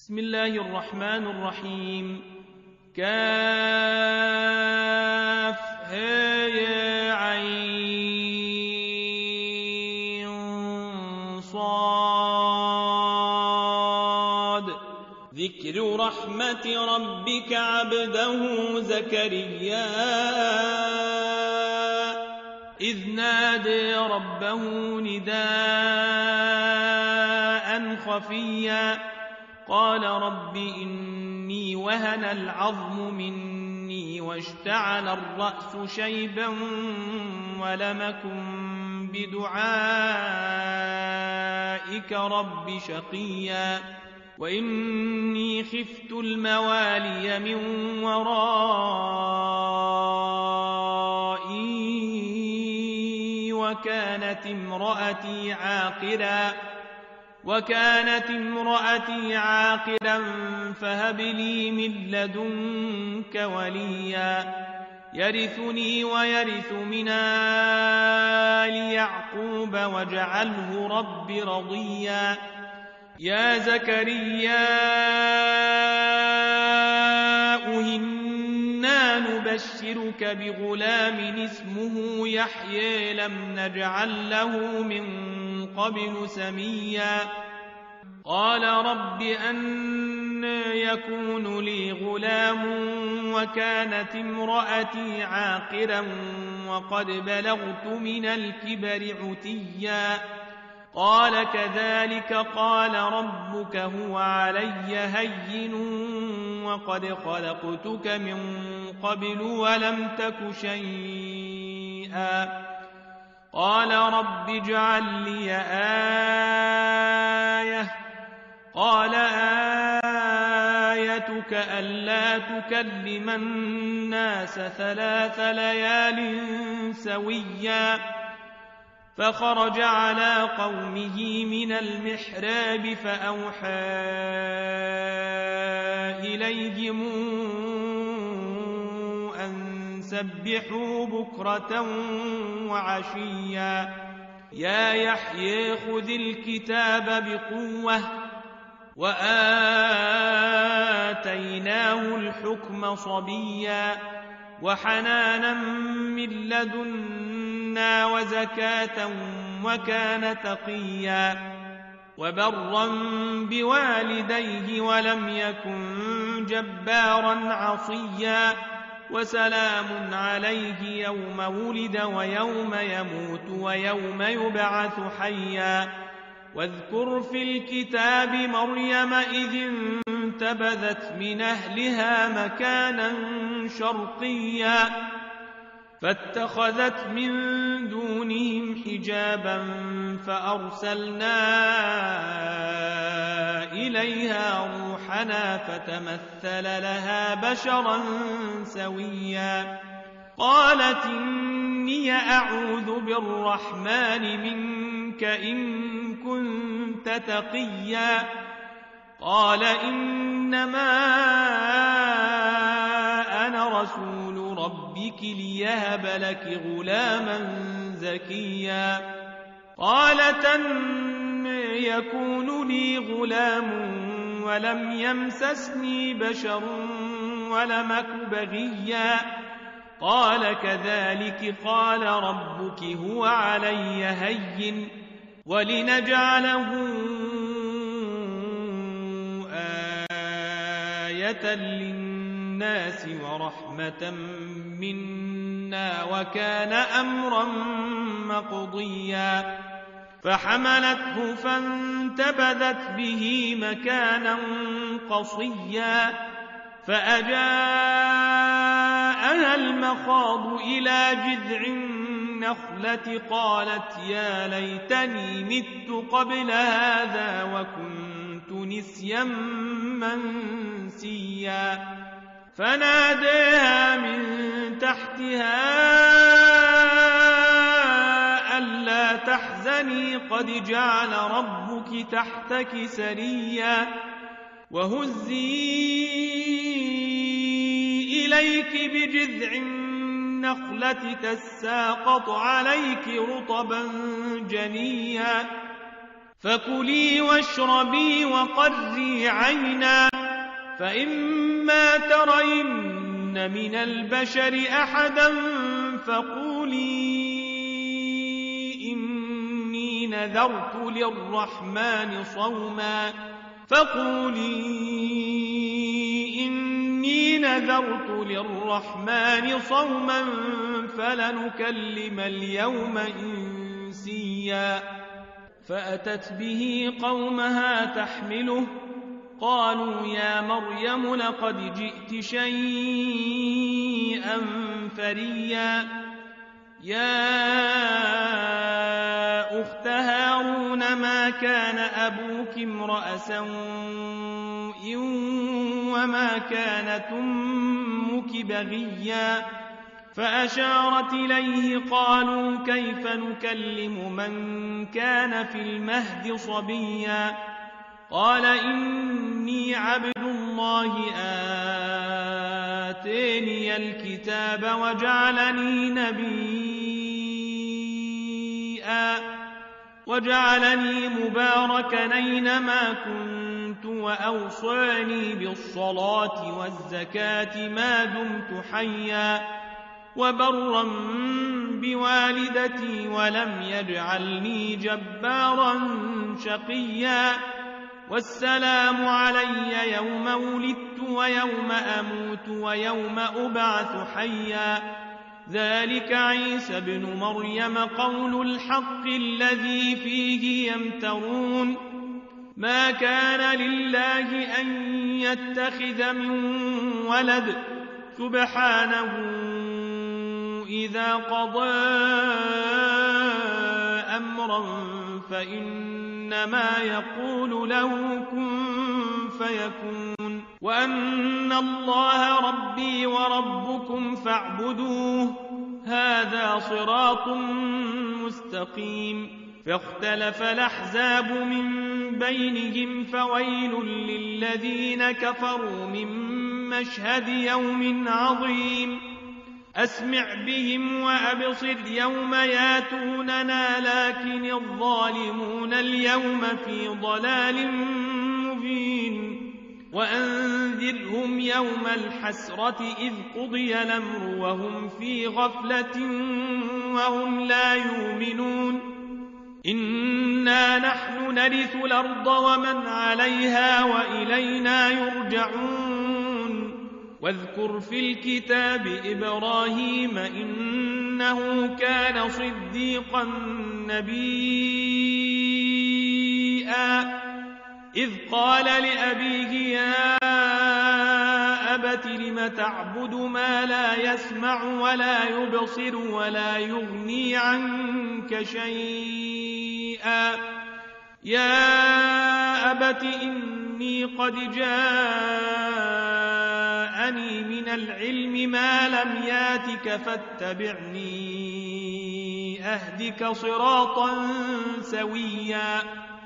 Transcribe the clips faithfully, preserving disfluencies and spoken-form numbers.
بسم الله الرحمن الرحيم. كاف ها يا عين صاد. ذكر رحمة ربك عبده زكريا إذ نادى ربه نداء خفيا قال رب إني وهن العظم مني واشتعل الرأس شيبا ولم أكن بدعائك رب شقيا وإني خفت الموالي من ورائي وكانت امرأتي عاقرا وكانت امرأتي عاقرا فهب لي من لدنك وليا يرثني ويرث من آل يعقوب واجعله رب رضيا. يا زكريا إنا نبشرك بغلام اسمه يحيى لم نجعل له من قبل سميا قال رب أنى يكون لي غلام وكانت امرأتي عاقرا وقد بلغت من الكبر عتيا قال كذلك قال ربك هو علي هين وقد خلقتك من قبل ولم تك شيئا قال رب اجعل لي آية قال آيتك ألا تكلم الناس ثلاث ليال سويا فخرج على قومه من المحراب فأوحى إليهم سبحوا بكرة وعشيا. يا يحيى خذ الكتاب بقوة وآتيناه الحكم صبيا وحنانا من لدنا وزكاة وكان تقيا وبرا بوالديه ولم يكن جبارا عصيا وسلام عليه يوم ولد ويوم يموت ويوم يبعث حيا. واذكر في الكتاب مريم إذ انتبذت من أهلها مكانا شرقيا فاتخذت من دونهم حجابا فأرسلنا إليها روحنا فتمثل لها بشرا سويا قالت إني أعوذ بالرحمن منك إن كنت تقيا قال إنما أنا رسول ربك ليهب لك غلاما زكيا قالت أن يكون لي غلام ولم يمسسني بشر ولم أك بغيا قال كذلك قال ربك هو علي هين ولنجعله آية للناس ورحمة منا وكان أمرا مقضيا فحملته فانتبذت به مكانا قصيا فأجاءها المخاض إلى جذع النخلة قالت يا ليتني مت قبل هذا وكنت نسيا منسيا فناداها من تحتها ألا تحزني قد جعل ربك تحتك سريا وهزي إليك بجذع النخلة تساقط عليك رطبا جنيا فكلي واشربي وقري عينا فإما ترين من البشر أحدا فقولي إني نذرت للرحمن صوما فقولي إني نذرت للرحمن صوما فلنكلم اليوم إنسيا فأتت به قومها تحمله قالوا يا مريم لقد جئت شيئا فريا يا أخت هارون ما كان أبوك امرأ سوء وما كانت أمك بغيا فأشارت إليه قالوا كيف نكلم من كان في المهد صبيا قال إني عبد الله آتاني الكتاب وجعلني نبيا وجعلني مباركا أينما كنت وأوصاني بالصلاة والزكاة ما دمت حيا وبرا بوالدتي ولم يجعلني جبارا شقيا والسلام علي يوم ولدت ويوم أموت ويوم أبعث حيا ذلك عيسى بن مريم قول الحق الذي فيه يمترون ما كان لله أن يتخذ من ولد سبحانه إذا قضى أمرا فإنما يقول له كن فيكون وأن الله ربي وربكم فاعبدوه هذا صراط مستقيم فاختلف الأحزاب من بينهم فويل للذين كفروا من مشهد يوم عظيم أسمع بهم وأبصر يوم ياتوننا لكن الظالمون اليوم في ضلال مبين وأنذرهم يوم الحسرة إذ قضي الأمر وهم في غفلة وهم لا يؤمنون إنا نحن نرث الأرض ومن عليها وإلينا يرجعون واذكر في الكتاب إبراهيم إنه كان صديقا نبيا إذ قال لأبيه يا أبت لم تعبد ما لا يسمع ولا يبصر ولا يغني عنك شيئا يا أبت إني قد جاءني من العلم ما لم ياتك فاتبعني أهدك صراطا سويا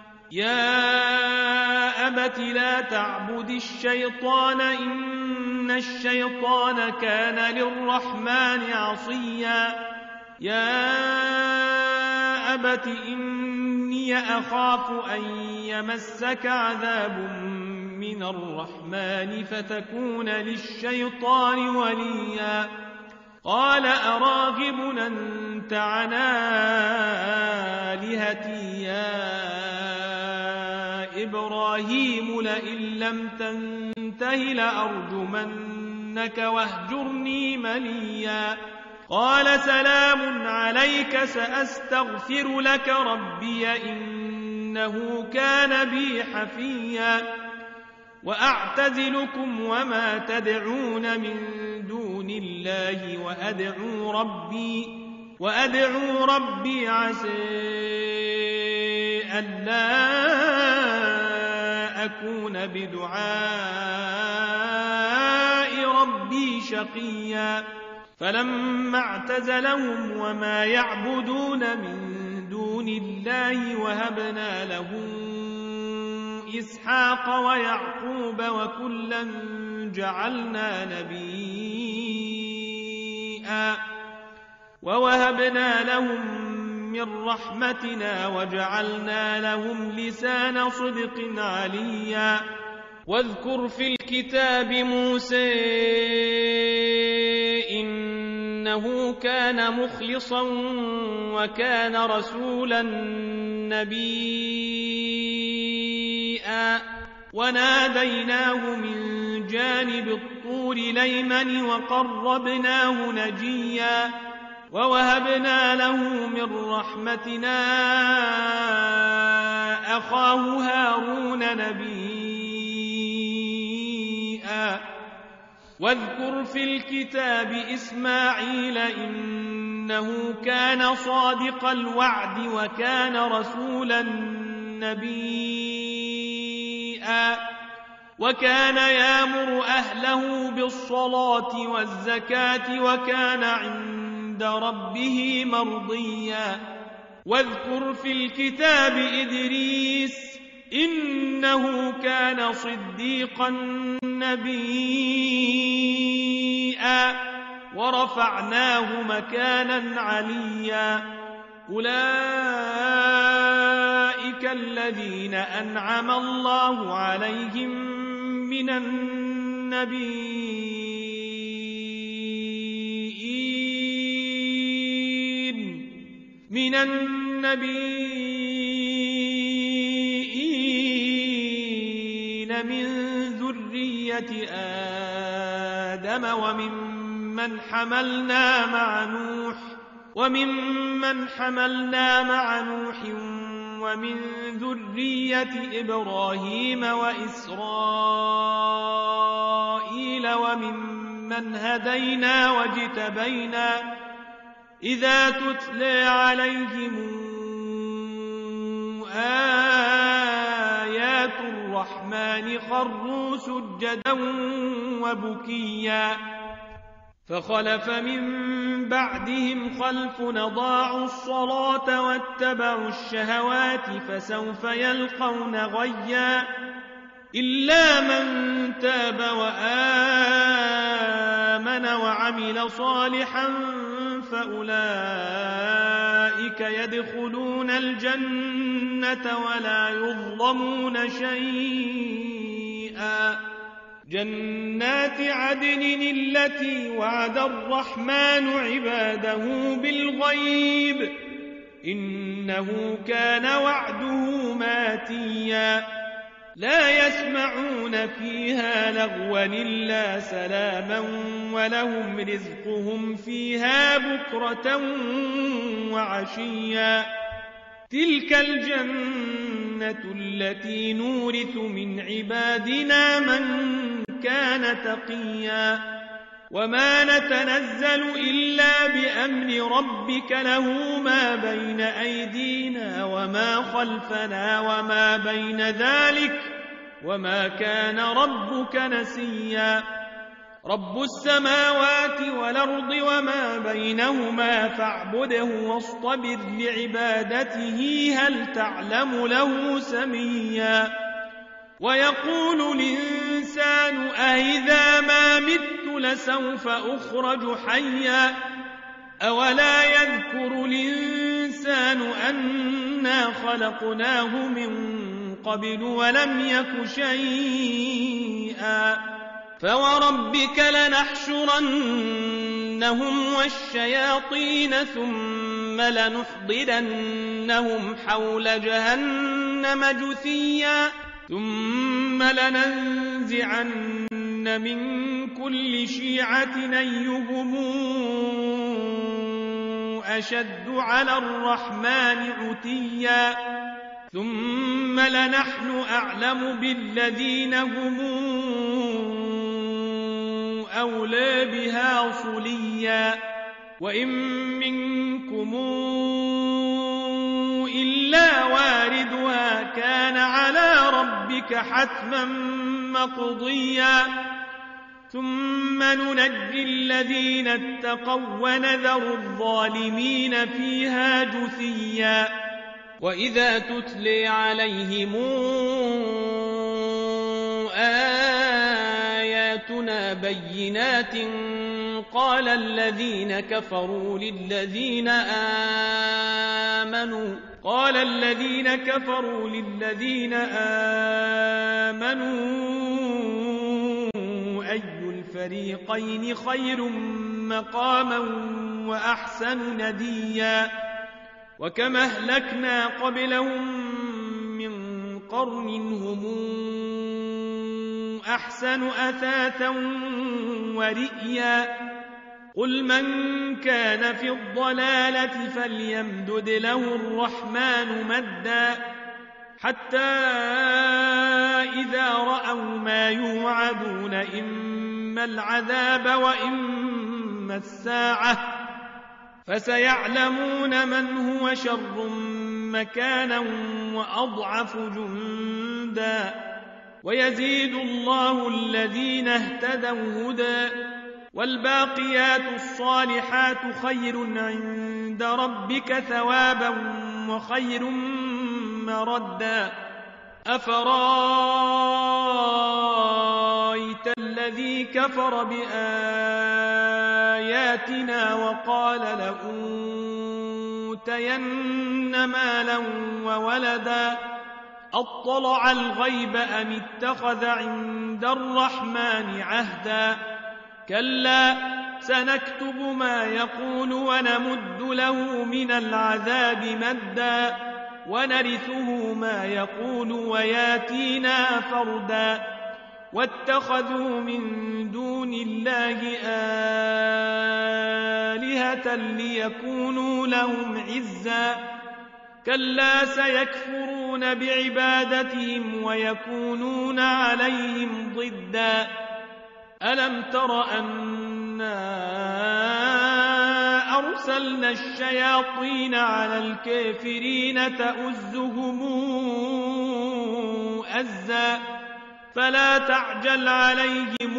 يا أبت لا تعبد الشيطان إن الشيطان كان للرحمن عصيا يا أبت إني أخاف أن يمسك عذاب من الرحمن فتكون للشيطان وليا قال أراغب أنت عن آلهتي يا إبراهيم لئن لم تنته لأرجمنك واهجرني مليا قال سلام عليك سأستغفر لك ربي إنه كان بي حفيا وأعتزلكم وما تدعون من دون الله وأدعو ربي وأدعو ربي عسى ألا أكون بدعاء ربي شقيا فلما اعتزلهم وما يعبدون من دون الله وهبنا له إسحاق ويعقوب وكلا جعلنا نبيا ووهبنا لهم من رحمتنا وجعلنا لهم لسان صدق عليا. واذكر في الكتاب موسى إنه كان مخلصا وكان رسولا نبيا. وناديناه من جانب الطور الأيمن وقربناه نجيا. ووهبنا له من رحمتنا أخاه هارون نبيا. واذكر في الكتاب إسماعيل إنه كان صادق الوعد وكان رسولا نبيا. وكان يأمر أهله بالصلاة والزكاة وكان عند ربه مرضيا. واذكر في الكتاب إدريس إنه كان صديقا نبيا. ورفعناه مكانا عليا. أولئك الذين أنعم الله عليهم من النبيين من النبيين من ذرية آدم وممن حملنا مع نوح وممن حملنا مع نوح ومن ذرية إبراهيم وإسرائيل وممن هدينا واجتبينا. إذا تتلى عليهم آيات الرحمن خروا سجدا وبكيا. فخلف من بعدهم خلف أضاعوا الصلاة واتبعوا الشهوات فسوف يلقون غيا. إلا من تاب وآمن وعمل صالحا فأولئك يدخلون الجنة ولا يظلمون شيئا. جنات عدن التي وعد الرحمن عباده بالغيب إنه كان وعده ماتيا. لا يسمعون فيها لغوا إلا سلاما ولهم رزقهم فيها بكرة وعشيا. تلك الجنة التي نورث من عبادنا من كان تقيا. وما نتنزل إلا بأمر ربك له ما بين أيدينا وما خلفنا وما بين ذلك وما كان ربك نسيا. رب السماوات والأرض وما بينهما فاعبده واصطبر لعبادته هل تعلم له سميا. ويقول الإنسان أإذا ما مت لسوف أخرج حيا. أولا يذكر الإنسان أنا خلقناه من قبل ولم يك شيئا. فوربك لنحشرنهم والشياطين ثم لنحضرنهم حول جهنم جثيا. ثم لننزعن من كل شيعة أيهم أشد على الرحمن عتيا. ثم لنحن أعلم بالذين هم أولى بها صليا. وإن منكم إلا واردها كان على ربك حتما مقضيا. ثم ننجي الذين اتقوا ونذر الظالمين فيها جثيا. وإذا تتلي عليهم آياتنا بينات قال الذين كفروا للذين آمنوا قال الذين كفروا للذين آمنوا أي الفريقين خير مقاما وأحسن نديا وكم أهلكنا قبلهم من قرن هم أحسن أثاثا ورئيا قل من كان في الضلالة فليمدد له الرحمن مدا حتى إذا رأوا ما يوعدون إما العذاب وإما الساعة فسيعلمون من هو شر مكانا وأضعف جندا ويزيد الله الذين اهتدوا هدى والباقيات الصالحات خير عند ربك ثوابا وخير مردا أفرايت الذي كفر بآياتنا وقال لأوتين مالا وولدا أطلع الغيب أم اتخذ عند الرحمن عهدا كلا سنكتب ما يقول ونمد له من العذاب مدا ونرثه ما يقول وياتينا فردا واتخذوا من دون الله آلهة ليكونوا لهم عزا كلا سيكفرون بعبادتهم ويكونون عليهم ضدا ألم تر أنا أرسلنا الشياطين على الكافرين تؤزهم أزا فلا تعجل عليهم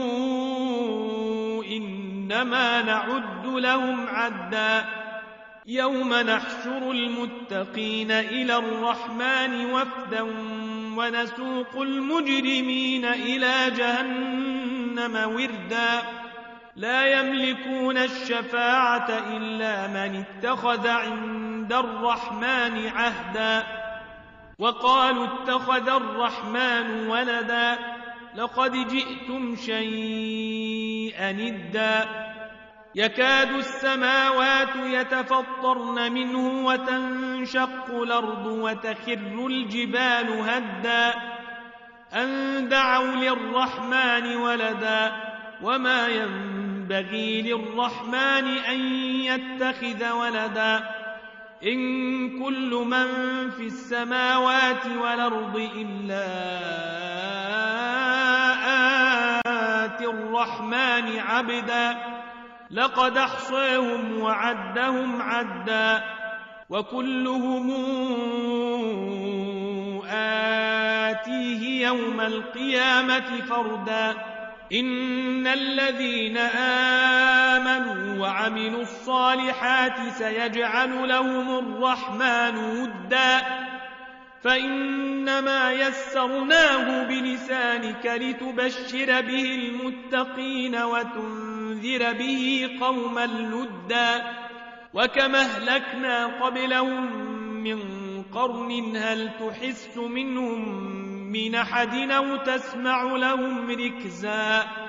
إنما نعد لهم عدا يوم نحشر المتقين إلى الرحمن وفدا ونسوق المجرمين إلى جهنم وردا لا يملكون الشفاعة إلا من اتخذ عند الرحمن عهدا وقالوا اتخذ الرحمن ولدا لقد جئتم شيئا إدا يكاد السماوات يتفطرن منه وتنشق الأرض وتخر الجبال هدا أن دعوا للرحمن ولدا وما ينبغي للرحمن أن يتخذ ولدا إن كل من في السماوات والأرض إلا آتي الرحمن عبدا لقد أحصاهم وعدهم عدا وكلهم آتيه يوم القيامة فردا إن الذين آمنوا وعملوا الصالحات سيجعل لهم الرحمن ودا فإنما يسرناه بلسانك لتبشر به المتقين وتنذر به قوما لدا وكما أهلكنا قبلهم من قرن هل تحس منهم من أحد أو تسمع لهم ركزا